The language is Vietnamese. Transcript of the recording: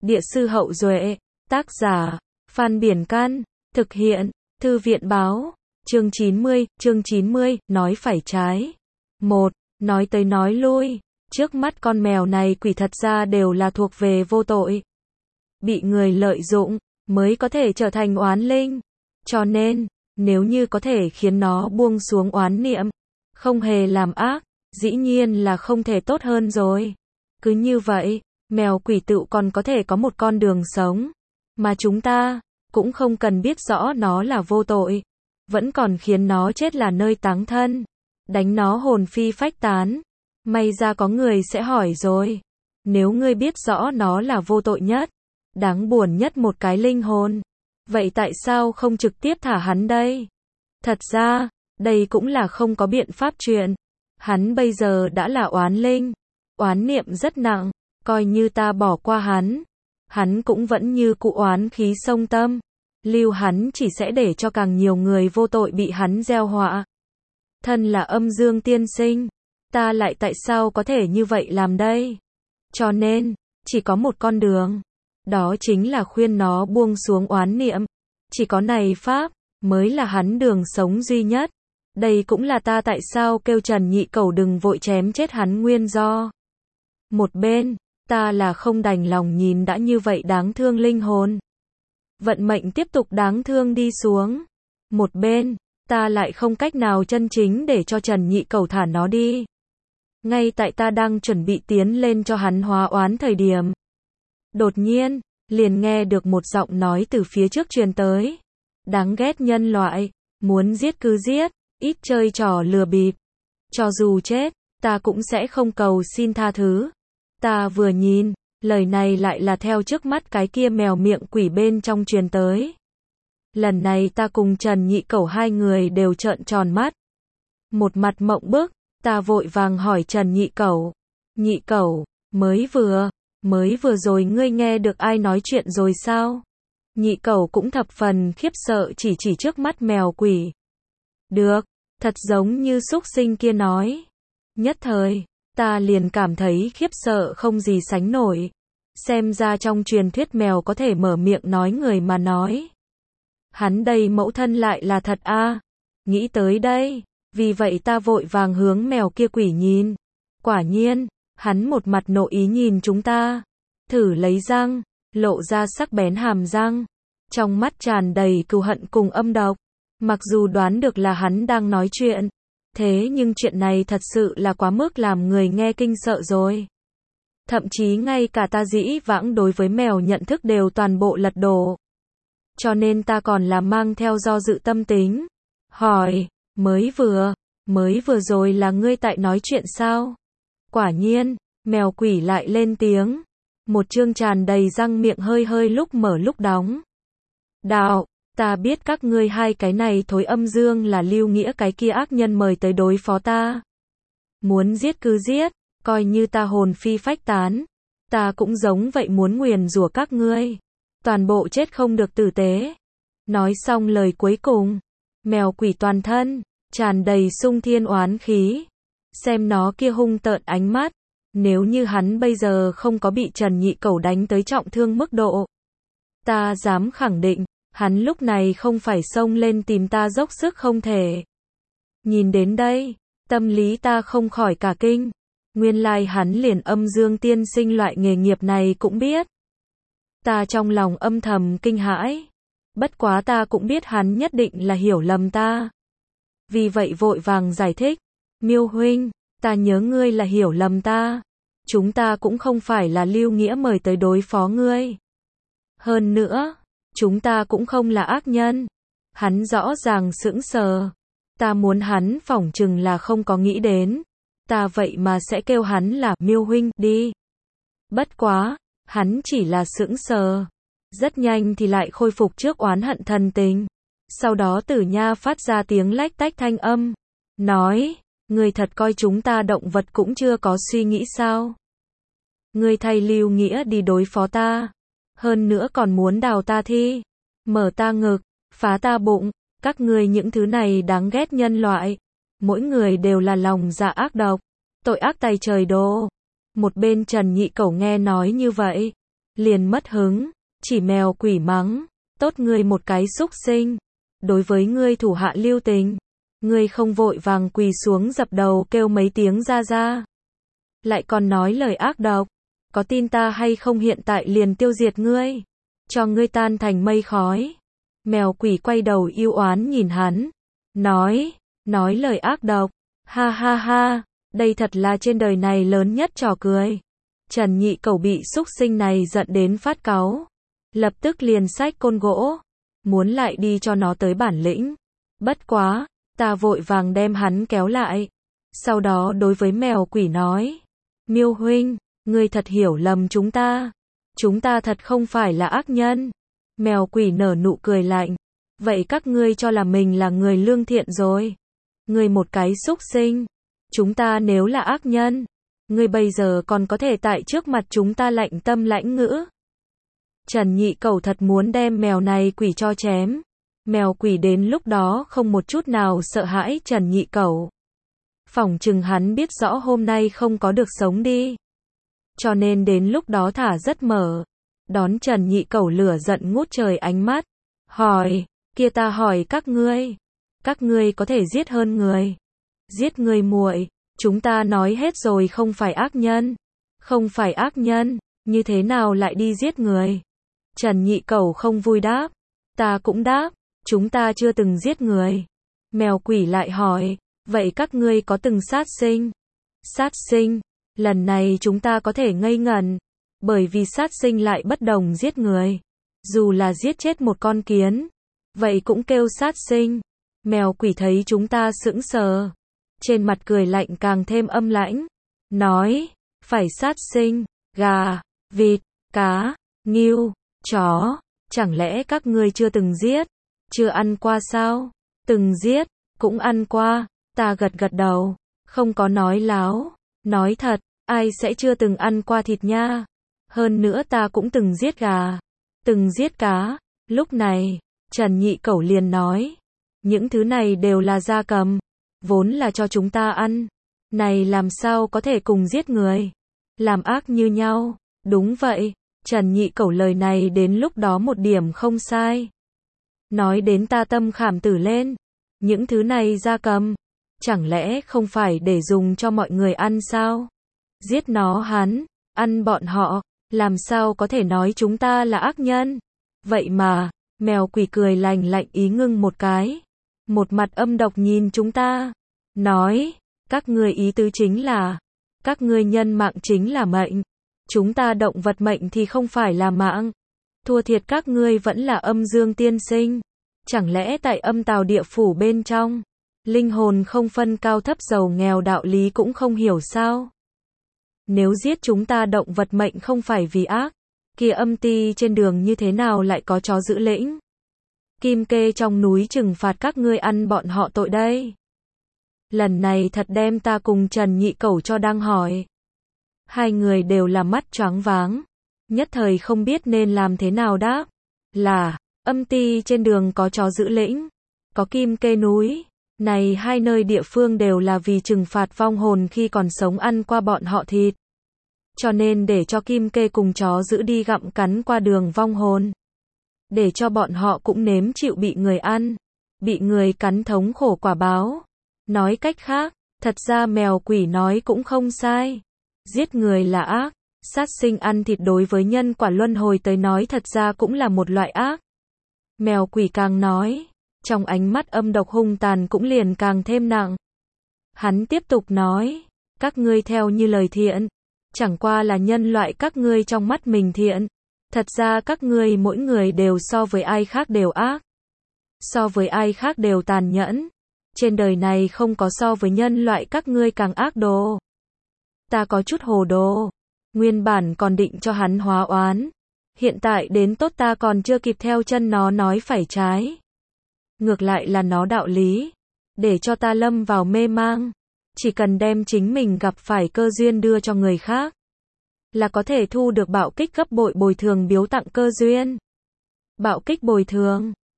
Địa sư Hậu Duệ, tác giả, Phan Biển Căn, thực hiện, Thư viện Báo, chương 90, nói phải trái. 1. Nói tới nói lui, trước mắt con mèo này quỷ thật ra đều là thuộc về vô tội. Bị người lợi dụng, mới có thể trở thành oán linh. Cho nên, nếu như có thể khiến nó buông xuống oán niệm, không hề làm ác, dĩ nhiên là không thể tốt hơn rồi. Cứ như vậy, mèo quỷ tựu còn có thể có một con đường sống. Mà chúng ta, cũng không cần biết rõ nó là vô tội. Vẫn còn khiến nó chết là nơi táng thân. Đánh nó hồn phi phách tán. May ra có người sẽ hỏi rồi. Nếu ngươi biết rõ nó là vô tội nhất, đáng buồn nhất một cái linh hồn, vậy tại sao không trực tiếp thả hắn đây? Thật ra, đây cũng là không có biện pháp chuyện. Hắn bây giờ đã là oán linh. Oán niệm rất nặng. Coi như ta bỏ qua hắn cũng vẫn như cụ oán khí xông tâm. Lưu hắn chỉ sẽ để cho càng nhiều người vô tội bị hắn gieo họa. Thân là âm dương tiên sinh, ta lại tại sao có thể như vậy làm đây? Cho nên, chỉ có một con đường. Đó chính là khuyên nó buông xuống oán niệm. Chỉ có này pháp, mới là hắn đường sống duy nhất. Đây cũng là ta tại sao kêu Trần Nhị Cẩu đừng vội chém chết hắn nguyên do. Một bên, ta là không đành lòng nhìn đã như vậy đáng thương linh hồn. Vận mệnh tiếp tục đáng thương đi xuống. Một bên, ta lại không cách nào chân chính để cho Trần Nhị Cẩu thả nó đi. Ngay tại ta đang chuẩn bị tiến lên cho hắn hóa oán thời điểm. Đột nhiên, liền nghe được một giọng nói từ phía trước truyền tới. Đáng ghét nhân loại, muốn giết cứ giết, ít chơi trò lừa bịp. Cho dù chết, ta cũng sẽ không cầu xin tha thứ. Ta vừa nhìn, lời này lại là theo trước mắt cái kia mèo miệng quỷ bên trong truyền tới. Lần này ta cùng Trần Nhị Cẩu hai người đều trợn tròn mắt. Một mặt mộng bức, ta vội vàng hỏi Trần Nhị Cẩu. Nhị Cẩu, mới vừa rồi ngươi nghe được ai nói chuyện rồi sao? Nhị Cẩu cũng thập phần khiếp sợ chỉ trước mắt mèo quỷ. Được, thật giống như súc sinh kia nói. Nhất thời, ta liền cảm thấy khiếp sợ không gì sánh nổi. Xem ra trong truyền thuyết mèo có thể mở miệng nói người mà nói. Hắn đây mẫu thân lại là thật a. Nghĩ tới đây, vì vậy ta vội vàng hướng mèo kia quỷ nhìn. Quả nhiên, hắn một mặt nộ ý nhìn chúng ta. Thử lấy răng, lộ ra sắc bén hàm răng. Trong mắt tràn đầy cừu hận cùng âm độc. Mặc dù đoán được là hắn đang nói chuyện. Thế nhưng chuyện này thật sự là quá mức làm người nghe kinh sợ rồi. Thậm chí ngay cả ta dĩ vãng đối với mèo nhận thức đều toàn bộ lật đổ. Cho nên ta còn là mang theo do dự tâm tính. Hỏi, mới vừa rồi là ngươi tại nói chuyện sao? Quả nhiên, mèo quỷ lại lên tiếng. Một chương tràn đầy răng miệng hơi lúc mở lúc đóng. Đạo, ta biết các ngươi hai cái này thối âm dương là Lưu Nghĩa cái kia ác nhân mời tới đối phó ta. Muốn giết cứ giết, coi như ta hồn phi phách tán. Ta cũng giống vậy muốn nguyền rủa các ngươi. Toàn bộ chết không được tử tế. Nói xong lời cuối cùng, mèo quỷ toàn thân, tràn đầy sung thiên oán khí. Xem nó kia hung tợn ánh mắt. Nếu như hắn bây giờ không có bị Trần Nhị Cẩu đánh tới trọng thương mức độ. Ta dám khẳng định, hắn lúc này không phải xông lên tìm ta dốc sức không thể. Nhìn đến đây, tâm lý ta không khỏi cả kinh. Nguyên lai hắn liền âm dương tiên sinh loại nghề nghiệp này cũng biết. Ta trong lòng âm thầm kinh hãi. Bất quá ta cũng biết hắn nhất định là hiểu lầm ta. Vì vậy vội vàng giải thích. Miêu huynh, ta nhớ ngươi là hiểu lầm ta. Chúng ta cũng không phải là Lưu Nghĩa mời tới đối phó ngươi. Hơn nữa, chúng ta cũng không là ác nhân. Hắn rõ ràng sững sờ. Ta muốn hắn phỏng chừng là không có nghĩ đến. Ta vậy mà sẽ kêu hắn là Miêu huynh đi. Bất quá, hắn chỉ là sững sờ. Rất nhanh thì lại khôi phục trước oán hận thần tình. Sau đó Tử Nha phát ra tiếng lách tách thanh âm. Nói, ngươi thật coi chúng ta động vật cũng chưa có suy nghĩ sao? Ngươi thay Lưu Nghĩa đi đối phó ta. Hơn nữa còn muốn đào ta thi. Mở ta ngực, phá ta bụng. Các ngươi những thứ này đáng ghét nhân loại. Mỗi người đều là lòng dạ ác độc. Tội ác tày trời đồ. Một bên Trần Nhị Cẩu nghe nói như vậy. liền mất hứng, chỉ mèo quỷ mắng, tốt ngươi một cái xúc sinh, đối với ngươi thủ hạ lưu tình, ngươi không vội vàng quỳ xuống dập đầu kêu mấy tiếng ra ra, lại còn nói lời ác độc, có tin ta hay không hiện tại liền tiêu diệt ngươi, cho ngươi tan thành mây khói. Mèo quỷ quay đầu yêu oán nhìn hắn, nói lời ác độc, ha ha ha, đây thật là trên đời này lớn nhất trò cười. Trần Nhị Cẩu bị xúc sinh này giận đến phát cáu, lập tức liền xách côn gỗ, muốn lại đi cho nó tới bản lĩnh. Bất quá, ta vội vàng đem hắn kéo lại, sau đó đối với mèo quỷ nói, Miêu huynh, ngươi thật hiểu lầm chúng ta thật không phải là ác nhân. Mèo quỷ nở nụ cười lạnh, vậy các ngươi cho là mình là người lương thiện rồi. Ngươi một cái xúc sinh, chúng ta nếu là ác nhân, ngươi bây giờ còn có thể tại trước mặt chúng ta lạnh tâm lãnh ngữ. Trần Nhị Cẩu thật muốn đem mèo này quỷ cho chém. Mèo quỷ đến lúc đó không một chút nào sợ hãi Trần Nhị Cẩu. Phỏng chừng hắn biết rõ hôm nay không có được sống đi, cho nên đến lúc đó thả rất mở, đón Trần Nhị Cẩu lửa giận ngút trời ánh mắt, hỏi, kia ta hỏi các ngươi có thể giết hơn người, giết người muội, chúng ta nói hết rồi không phải ác nhân, như thế nào lại đi giết người? Trần Nhị Cẩu không vui đáp, ta cũng đáp, chúng ta chưa từng giết người. Mèo quỷ lại hỏi, vậy các ngươi có từng sát sinh? Sát sinh, lần này chúng ta có thể ngây ngẩn, bởi vì sát sinh lại bất đồng giết người. Dù là giết chết một con kiến, vậy cũng kêu sát sinh. Mèo quỷ thấy chúng ta sững sờ, trên mặt cười lạnh càng thêm âm lãnh, nói, phải sát sinh, gà, vịt, cá, ngưu, chó, chẳng lẽ các ngươi chưa từng giết, chưa ăn qua sao? Từng giết, cũng ăn qua. Ta gật gật đầu, không có nói láo, nói thật, ai sẽ chưa từng ăn qua thịt nha. Hơn nữa ta cũng từng giết gà, từng giết cá. Lúc này, Trần Nhị Cẩu liền nói, những thứ này đều là gia cầm, vốn là cho chúng ta ăn, này làm sao có thể cùng giết người, làm ác như nhau. Đúng vậy, Trần Nhị Cẩu lời này đến lúc đó một điểm không sai. Nói đến ta tâm khảm tử lên, những thứ này gia cầm, chẳng lẽ không phải để dùng cho mọi người ăn sao? Giết nó hắn, ăn bọn họ, làm sao có thể nói chúng ta là ác nhân? Vậy mà, mèo quỷ cười lạnh lạnh ý ngưng một cái, một mặt âm độc nhìn chúng ta, nói, các ngươi ý tứ chính là, các ngươi nhân mạng chính là mệnh, chúng ta động vật mệnh thì không phải là mạng, thua thiệt các ngươi vẫn là âm dương tiên sinh, chẳng lẽ tại âm tào địa phủ bên trong, linh hồn không phân cao thấp giàu nghèo đạo lý cũng không hiểu sao? Nếu giết chúng ta động vật mệnh không phải vì ác, kia âm ti trên đường như thế nào lại có chó giữ lĩnh? Kim kê trong núi trừng phạt các ngươi ăn bọn họ tội đây. Lần này thật đem ta cùng Trần Nhị Cẩu cho đang hỏi. Hai người đều là mắt choáng váng, nhất thời không biết nên làm thế nào đáp. Là, âm ti trên đường có chó giữ lĩnh, có kim kê núi. Này hai nơi địa phương đều là vì trừng phạt vong hồn khi còn sống ăn qua bọn họ thịt. Cho nên để cho kim kê cùng chó giữ đi gặm cắn qua đường vong hồn. Để cho bọn họ cũng nếm chịu bị người ăn, bị người cắn thống khổ quả báo. Nói cách khác, thật ra mèo quỷ nói cũng không sai. Giết người là ác, sát sinh ăn thịt đối với nhân quả luân hồi tới nói thật ra cũng là một loại ác. Mèo quỷ càng nói, trong ánh mắt âm độc hung tàn cũng liền càng thêm nặng. Hắn tiếp tục nói, các ngươi theo như lời thiện, chẳng qua là nhân loại các ngươi trong mắt mình thiện. Thật ra các ngươi mỗi người đều so với ai khác đều ác. So với ai khác đều tàn nhẫn. Trên đời này không có so với nhân loại các ngươi càng ác đồ. Ta có chút hồ đồ. Nguyên bản còn định cho hắn hóa oán. Hiện tại đến tốt ta còn chưa kịp theo chân nó nói phải trái. Ngược lại là nó đạo lý. Để cho ta lâm vào mê mang. Chỉ cần đem chính mình gặp phải cơ duyên đưa cho người khác, là có thể thu được bạo kích gấp bội bồi thường biếu tặng cơ duyên. Bạo kích bồi thường.